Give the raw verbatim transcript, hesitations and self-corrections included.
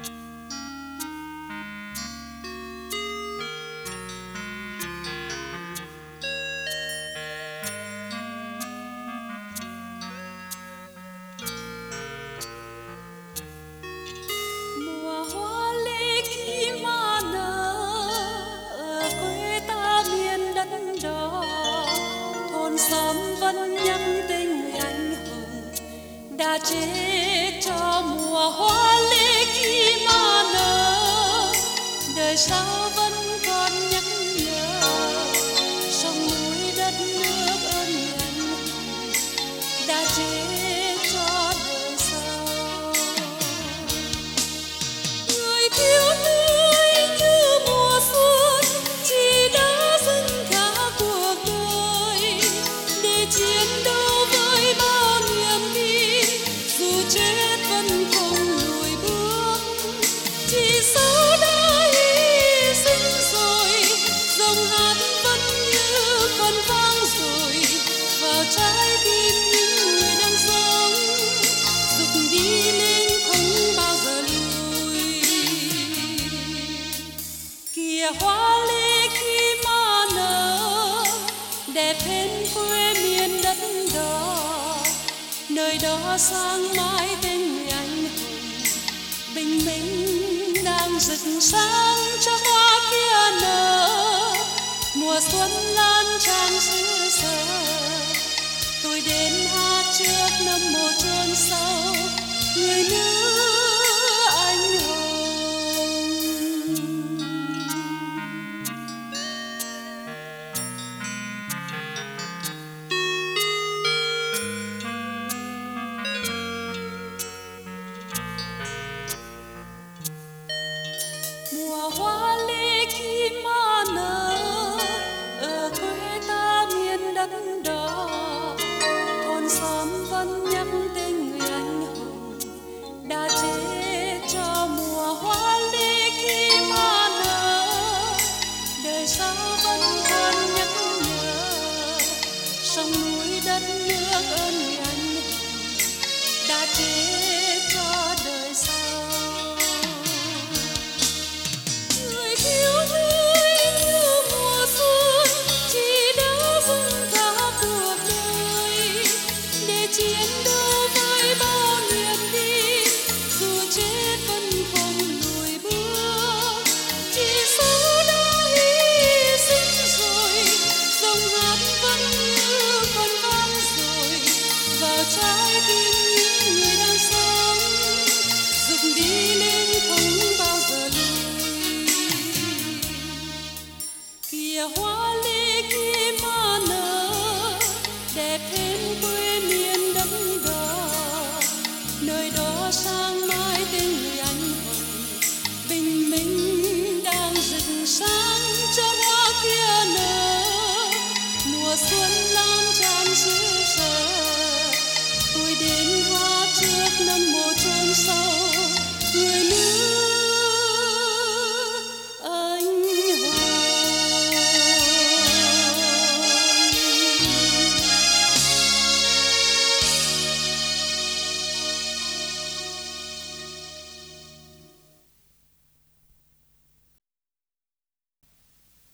Mùa hoa lê khi mà nở ở quê ta miền đất đỏ, thôn xóm vẫn nhắc tên người anh hùng đã chết cho mùa hoa lê khi mà nở. Đời sau vẫn còn nhắc nhở sông núi đất nước ơn người anh hùng đã chết cho đời sau. Người thiếu tươi như mùa xuân chỉ đã dâng cả cuộc đời để chiến đấu với bao niềm tin, dù chết vẫn không lùi bước. Chỉ sau đã hy sinh rồi, dòng hát vẫn như còn vang rồi vào trái tim những người đang sống, dục đi lên không bao giờ lùi. Kìa hoa lê khi mà nở đẹp thêm quê miền đất đỏ, nơi đó sáng mãi tên người anh hùng bình minh đang rực sáng cho hoa kia nở. Mùa xuân lan tràn xứ sở, tôi đến hát trước năm mồ chôn sâu người nữ anh hùng. Mùa hoa lê khi